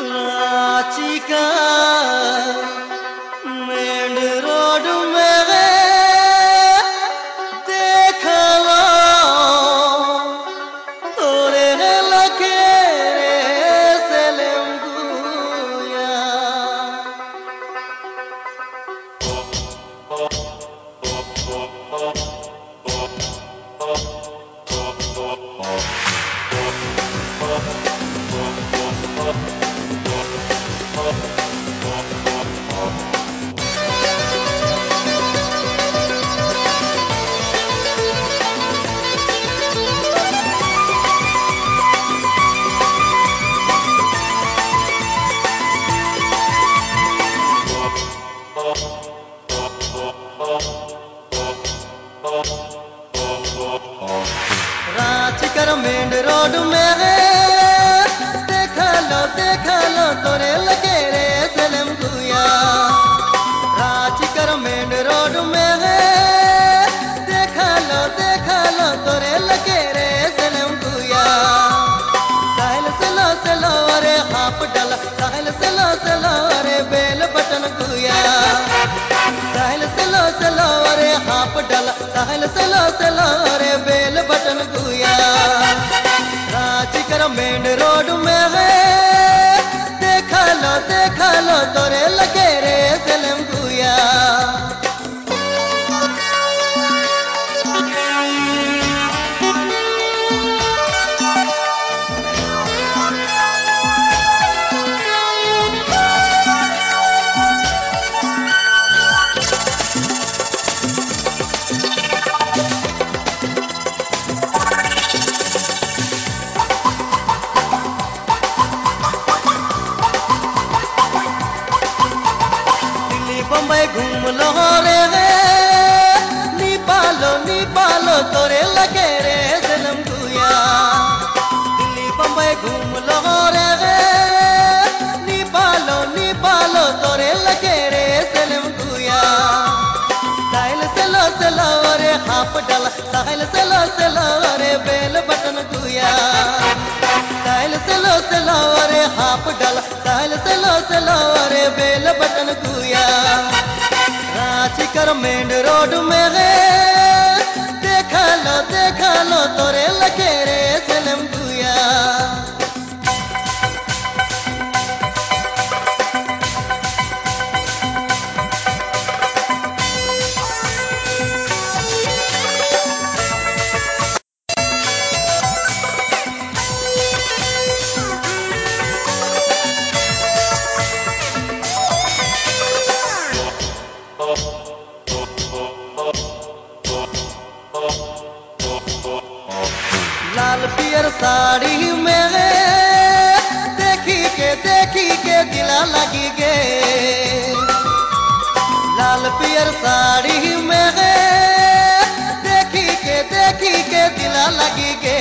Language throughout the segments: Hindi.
रांची का मेन रोड में देख लो तोरे लगे से लेंगुया। रांची कर मेन रोड में देख लो तोरे लगे रे सलम गुया। रांची कर मेन रोड में देख लो तोरे लगे रे सलम गुया। साहिल सलो रे हाफ डल साहिल सलो रे बेल बटन गुया। साहिल सलो रे हाफ डल साहिल सलो रे बेल बटन गुया। रांची कर मेन रोड में देख लो तोरे लगे रे सलम गुया। बम्बई घूम लो रे नी पालो तोरे लगे रे सलम गुया। दिल्ली बम्बई घूम लो रे नी पालो तोरे लगे रे सलम गुया। साहिल सलो रे हाफ डल साहिल सलो रे बेल बटन गुया। साहिल सलो रे हाफ डल साहिल सलो रे बेल बटन गुया। रांची कर मेन रोड में देख लो तोरे लगे रे सलम गुया। लाल पियर साड़ी में देखी के दिला लगी गे। लाल पियर साड़ी में देखी के दिला लगी गे।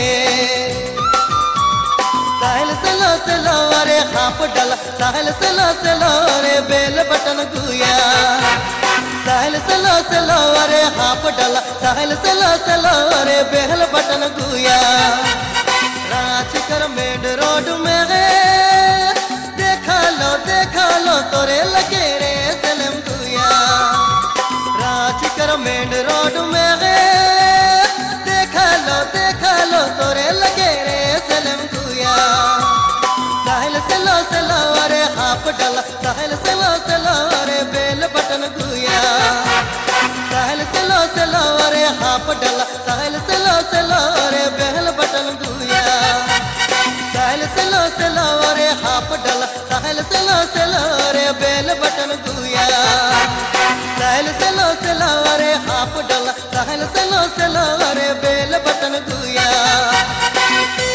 साहिल सलो रे हाफ डल साहिल सलो रे बेल बटन गुया। साहिल सलो रे हाफ डल साहिल सलो रे बेल बटन गुया। रांची कर मेन रोड में देख लो तोरे लगे रे सलम गुया। रांची कर मेन रोड में देख लो तोरे लगे रे सलम गुया। साहिल सलो रे हाफ डल साहिल सलो रे बेल बटन गुया। साहिल सलो रे हाफ डल साहिल सलो रे बेल बटन गुया। साहिल सलो रे हाफ डल साहिल सलो रे बेल बटन गुया। साहिल सलो रे हाफ डल साहिल सलो रे बेल बटन गुया।